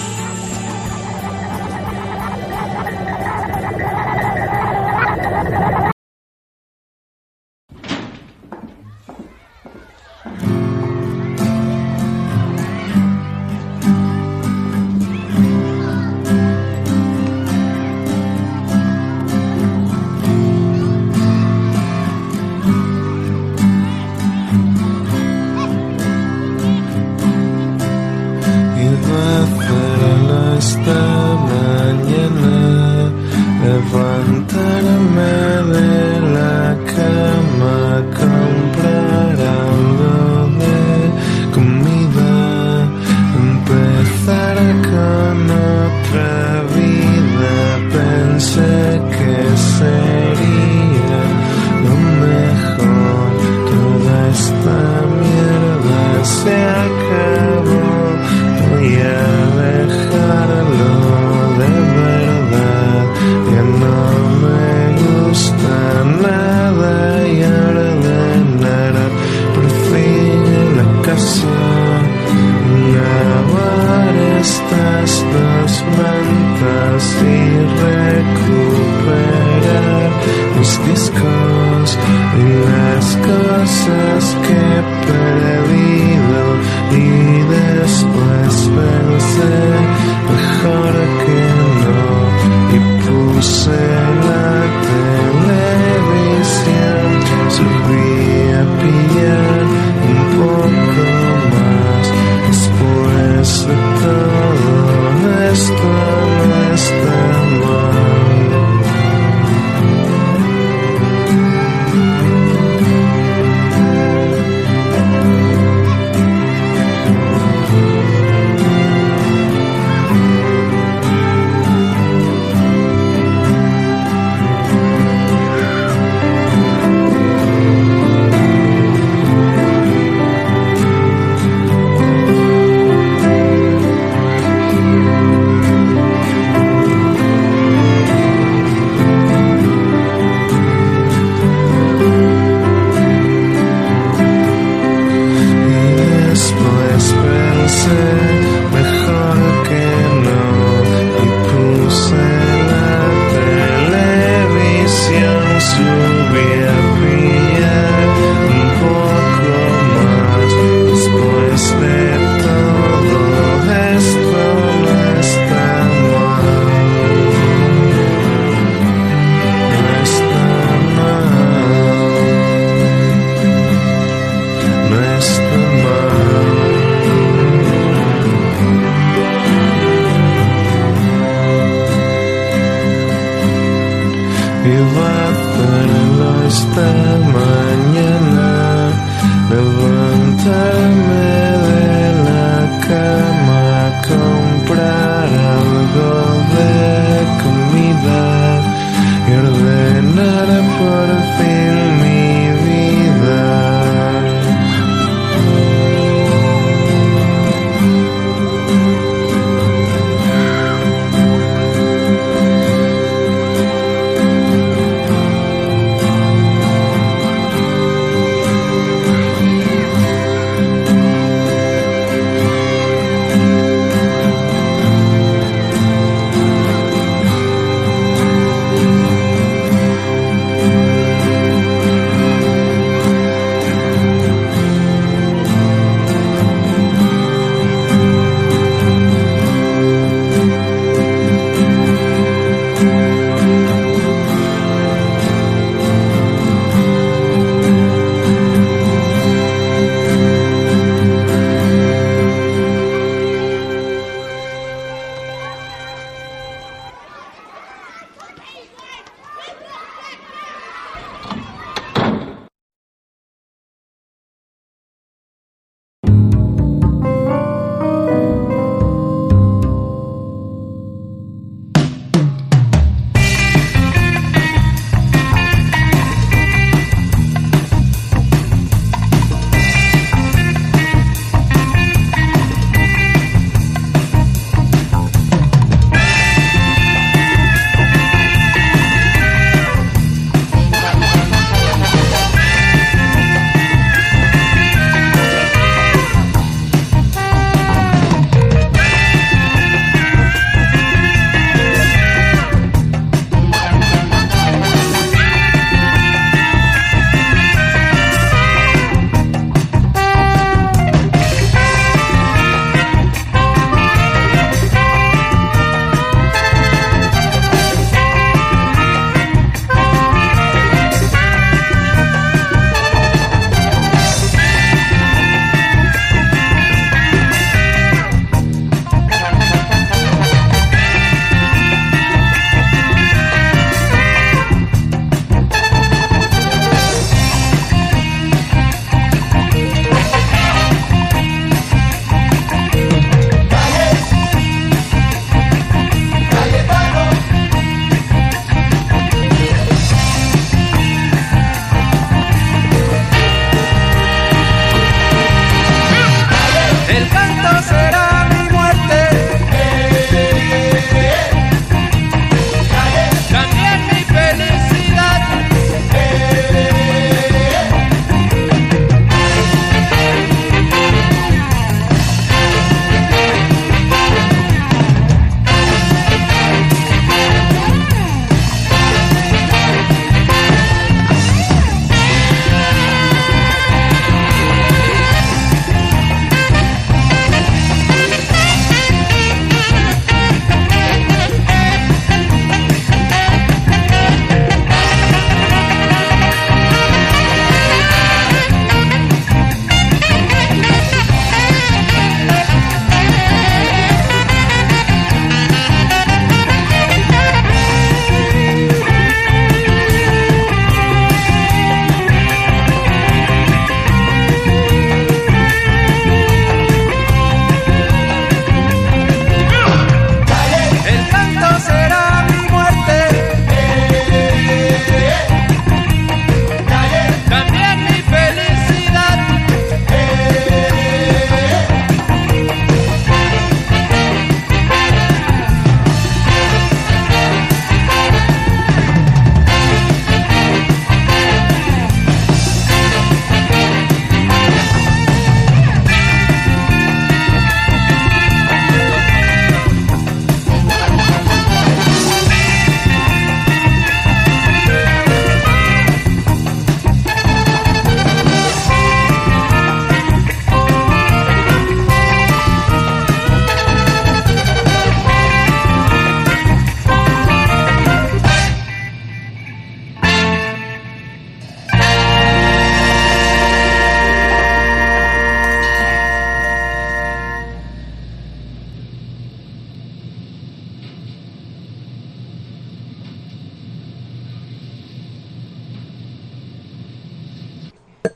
esta mañana, levantarme de la cama, comprar algo de comida y ordenar por fin mi vida.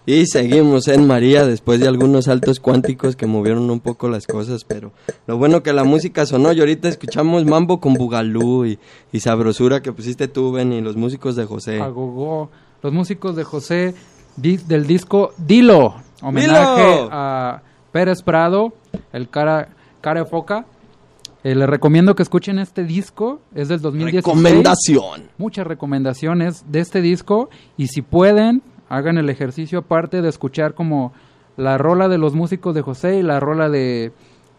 Y seguimos en María después de algunos saltos cuánticos que movieron un poco las cosas, pero lo bueno que la música sonó y ahorita escuchamos Mambo con Bugalú y, y Sabrosura que pusiste tú, Ben, y los músicos de José. Agogó. Los músicos de José di, del disco Dilo, homenaje ¡Dilo! a Pérez Prado, el cara, cara de foca. Eh, les recomiendo que escuchen este disco, es del dos mil dieciséis. Recomendación. Muchas recomendaciones de este disco y si pueden, hagan el ejercicio aparte de escuchar como la rola de los músicos de José y la rola de,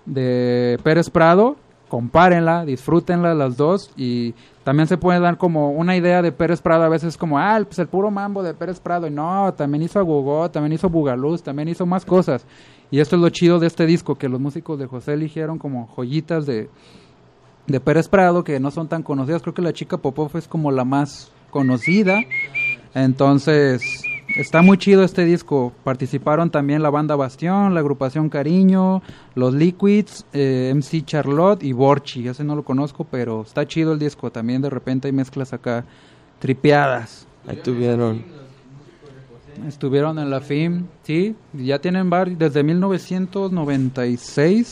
de Pérez Prado, compárenla, disfrútenla las dos y también se puede dar como una idea de Pérez Prado, a veces como, ah, pues el puro mambo de Pérez Prado, y no, también hizo Agogó, también hizo Bugaluz, también hizo más cosas. Y esto es lo chido de este disco, que los músicos de José eligieron como joyitas de, de Pérez Prado, que no son tan conocidas. Creo que La Chica Popov es como la más conocida. Entonces, está muy chido este disco. Participaron también la banda Bastión, la agrupación Cariño, los Liquids, eh, M C Charlotte y Borchi. Ese no lo conozco, pero está chido el disco. También de repente hay mezclas acá tripeadas. Ahí tuvieron... Estuvieron en la F I M, sí, ya tienen varios, desde mil novecientos noventa y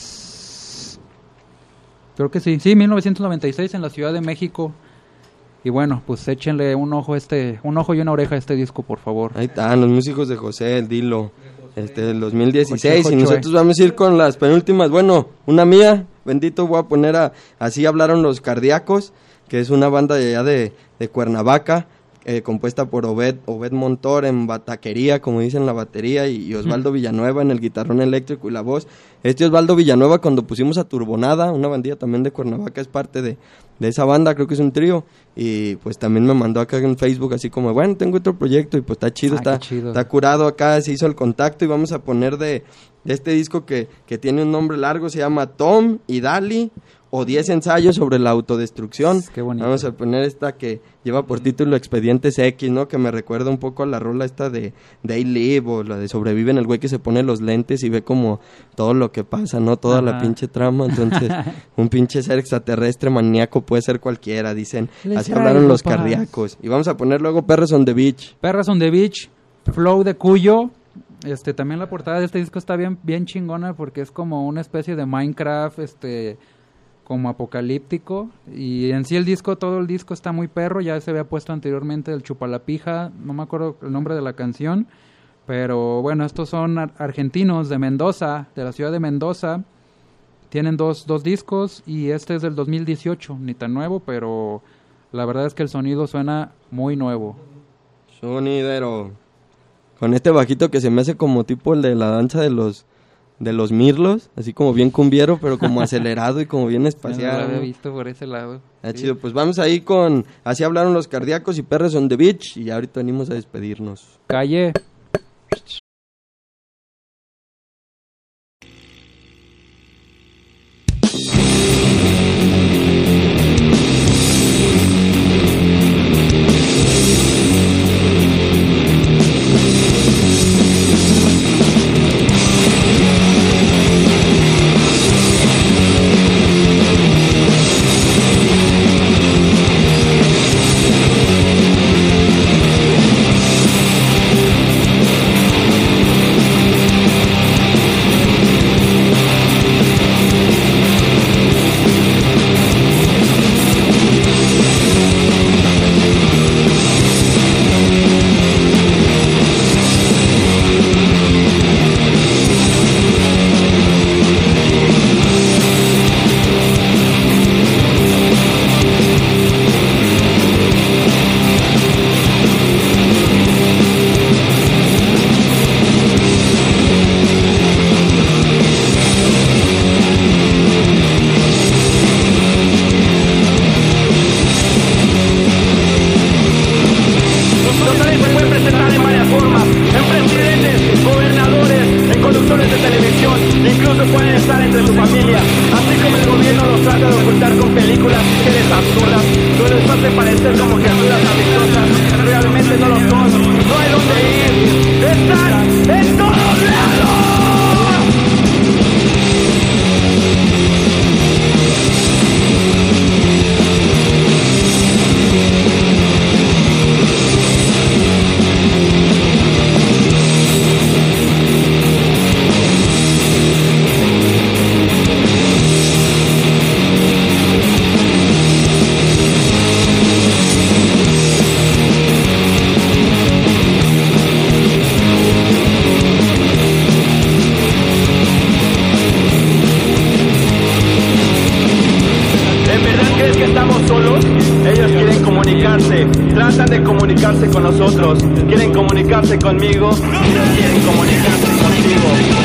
seis, creo que sí, sí, mil novecientos noventa y seis en la Ciudad de México. Y bueno, pues échenle un ojo este, un ojo y una oreja a este disco, por favor. Ahí están los músicos de José, el Dilo, este del dos mil dieciséis. Joche, y joche. nosotros vamos a ir con las penúltimas. Bueno, una mía, bendito, voy a poner a Así Hablaron los Cardíacos, que es una banda de allá de, de Cuernavaca. Eh, compuesta por Obed, Obed Montor en bataquería, como dicen, la batería, y, y Osvaldo Villanueva en el guitarrón eléctrico y la voz. Este Osvaldo Villanueva, cuando pusimos a Turbonada, una bandilla también de Cuernavaca, es parte de, de esa banda, creo que es un trío, y pues también me mandó acá en Facebook así como, bueno, tengo otro proyecto, y pues está chido, Ah, está, qué chido. está curado acá, se hizo el contacto, y vamos a poner de, de este disco que, que tiene un nombre largo, se llama Tom y Dali, o diez ensayos sobre la autodestrucción. Qué bonito. Vamos a poner esta que lleva por título Expedientes X, ¿no? Que me recuerda un poco a la rola esta de They Live, o la de Sobreviven, el güey que se pone los lentes y ve como todo lo que pasa, ¿no? Toda Ajá. la pinche trama. Entonces, un pinche ser extraterrestre maníaco puede ser cualquiera, dicen. Les Así hablaron los traigo paz. cardíacos. Y vamos a poner luego Perros on the Beach. Perras on the Beach, Flow de Cuyo. Este, también la portada de este disco está bien, bien chingona porque es como una especie de Minecraft, este, como apocalíptico. Y en sí el disco, todo el disco está muy perro. Ya se había puesto anteriormente el Chupalapija, no me acuerdo el nombre de la canción. Pero bueno, estos son ar- argentinos de Mendoza, de la ciudad de Mendoza. Tienen dos, dos discos y este es del dos mil dieciocho, ni tan nuevo, pero la verdad es que el sonido suena muy nuevo. Sonidero. Con este bajito que se me hace como tipo el de la danza de los de los mirlos, así como bien cumbiero, pero como acelerado y como bien No espacial. lo había ¿no? visto por ese lado. Ah, Sí. chido, pues vamos ahí con Así Hablaron los Cardíacos y Perros on the Beach, y ahorita venimos a despedirnos. Calle. Los talentos se pueden presentar en varias formas, en presidentes, gobernadores, en conductores de televisión, incluso pueden estar entre su familia, así como el gobierno los trata de ocultar con películas que les absurdas, no les hace parecer como criaturas amistosas, realmente no lo son, no hay dónde ir, están en todos lados. que tratan de comunicarse con nosotros, quieren comunicarse conmigo, quieren comunicarse contigo.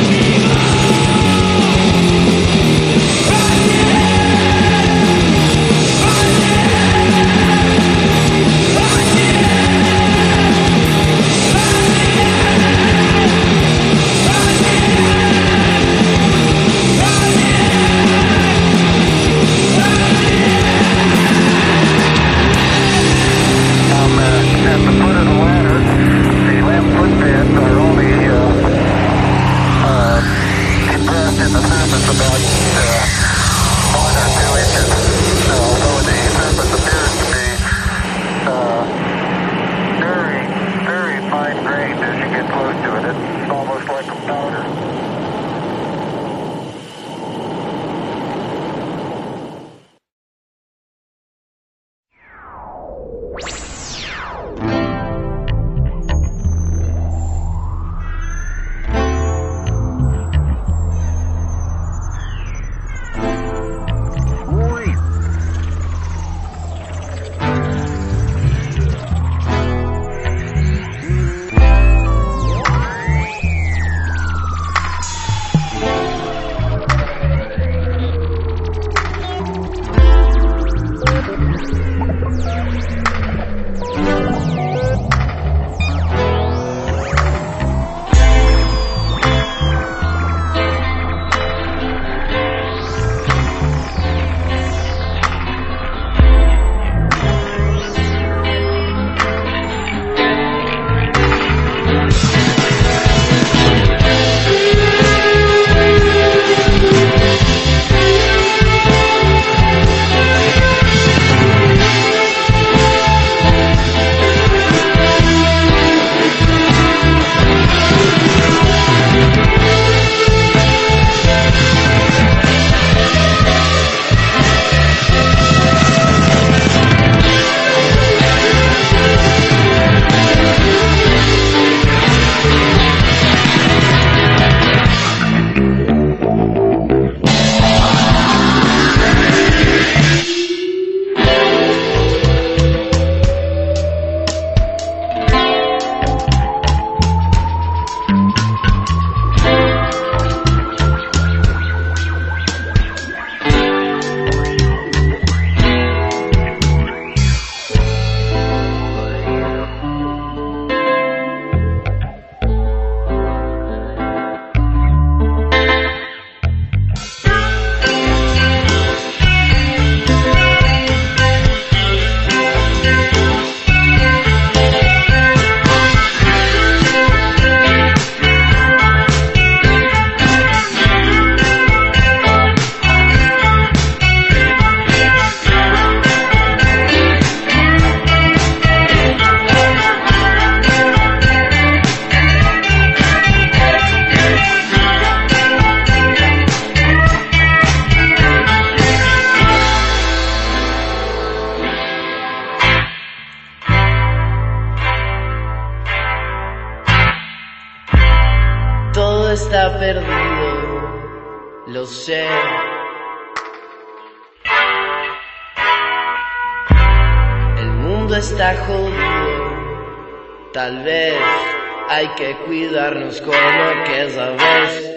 está perdido, lo sé. El mundo está jodido, tal vez hay que cuidarnos como aquella vez.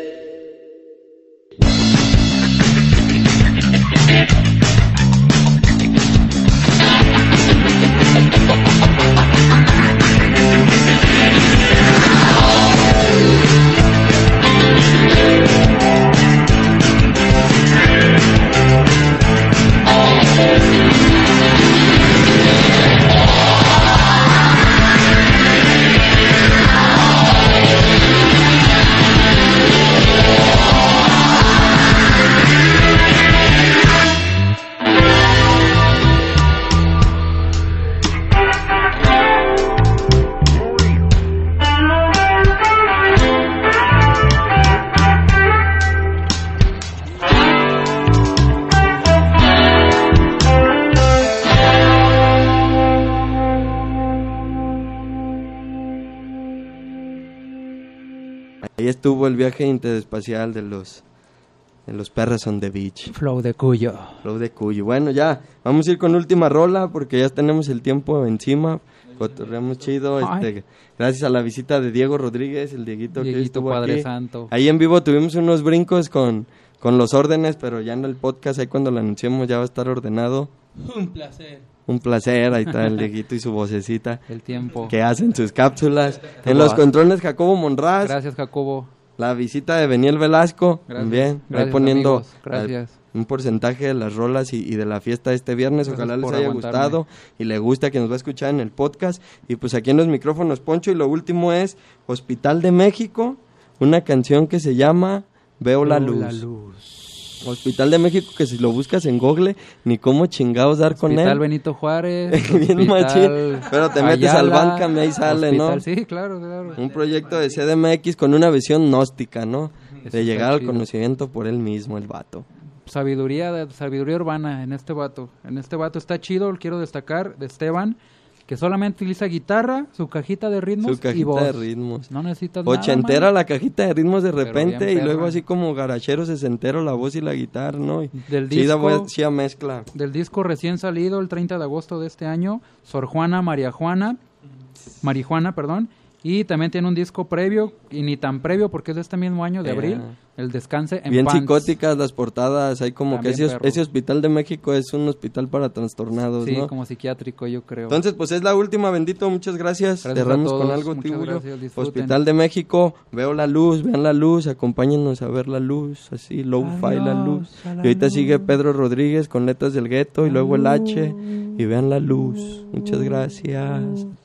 Ahí estuvo el viaje interespacial de los de los Perras on the Beach. Flow de Cuyo. Flow de Cuyo. Bueno, ya, vamos a ir con última rola porque ya tenemos el tiempo encima. Cotorreamos chido. Este, gracias a la visita de Diego Rodríguez, el Dieguito, Dieguito que estuvo Padre aquí. Santo. Ahí en vivo tuvimos unos brincos con, con los órdenes, pero ya en el podcast, ahí cuando lo anunciemos ya va a estar ordenado. Un placer. Un placer, ahí está el Dieguito y su vocecita. El tiempo. Que hacen sus cápsulas. En los controles, Jacobo Monraz. Gracias, Jacobo. La visita de Beniel Velasco. Gracias. También. Gracias, ahí poniendo amigos. Gracias. un porcentaje de las rolas y, y de la fiesta de este viernes. Gracias Ojalá les por haya aguantarme. gustado y le gusta que nos va a escuchar en el podcast. Y pues aquí en los micrófonos, Poncho. Y lo último es Hospital de México, una canción que se llama Veo, la, Veo luz. la luz. Hospital de México, que si lo buscas en Google, ni cómo chingados dar con él. Hospital Benito Juárez. Bien machín. Pero te metes Ayala, al Bandcamp y ahí sale, hospital, ¿no? Sí, claro, claro. Un proyecto de C D M X con una visión gnóstica, ¿no? Eso De está llegar al chido. conocimiento por él mismo, el vato. Sabiduría, de- sabiduría urbana en este vato. En este vato está chido, quiero destacar, de Esteban, que solamente utiliza guitarra, su cajita de ritmos Su cajita y voz. de ritmos. No necesitas nada Ochentera más. la cajita de ritmos de Pero repente bien y luego perra. así como garachero sesentero la voz y la guitarra, ¿no? Y Del chida, disco- buena- chida mezcla. Del disco recién salido el treinta de agosto de este año, Sor Juana María Juana, Marijuana, perdón, y también tiene un disco previo, y ni tan previo porque es de este mismo año de Eh. abril, el Descanse en Bien Pants. psicóticas las portadas, hay como También que ese, perro. ese Hospital de México es un hospital para trastornados, Sí, ¿no? como psiquiátrico yo creo. Entonces, pues es la última, bendito, muchas gracias. Gracias Cerramos a con todos, algo, muchas Tibullo. gracias, disfruten. Hospital de México, veo la luz, vean la luz, acompáñennos a ver la luz, así, low-fi la luz. a la Y ahorita luz. sigue Pedro Rodríguez con Letras del Gueto y luego el H, y vean la luz. Muchas gracias a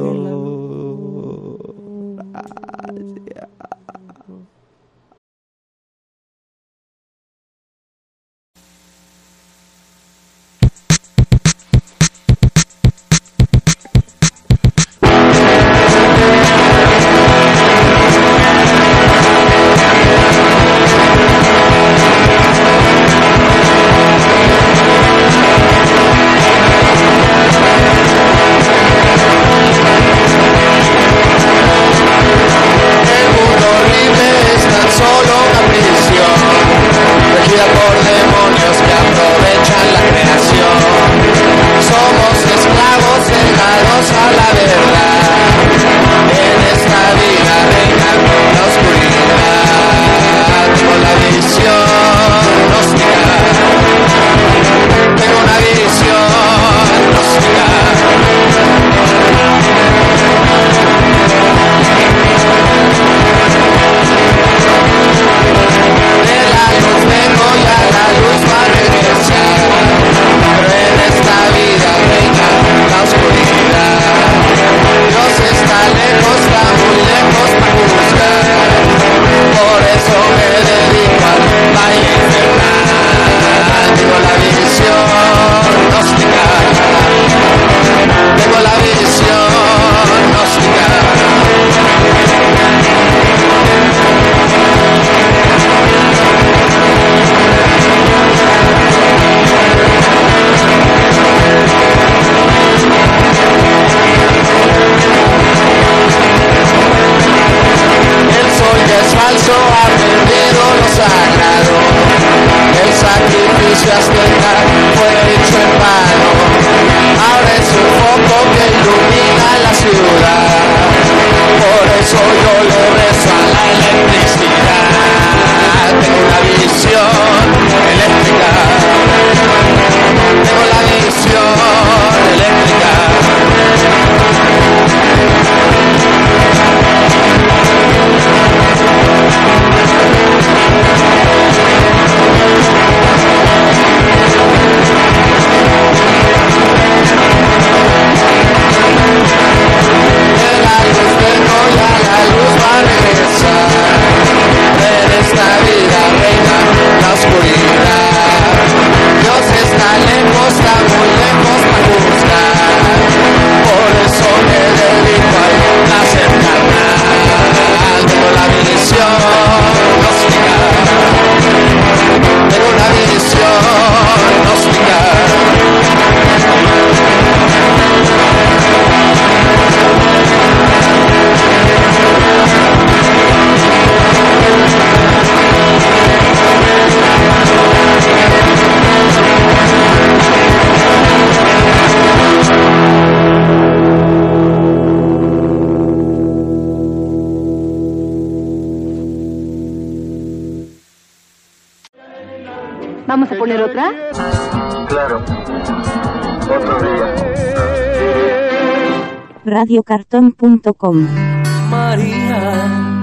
todos. Gracias. Thank poner otra? Claro. Otro día. radio cartón punto com. María.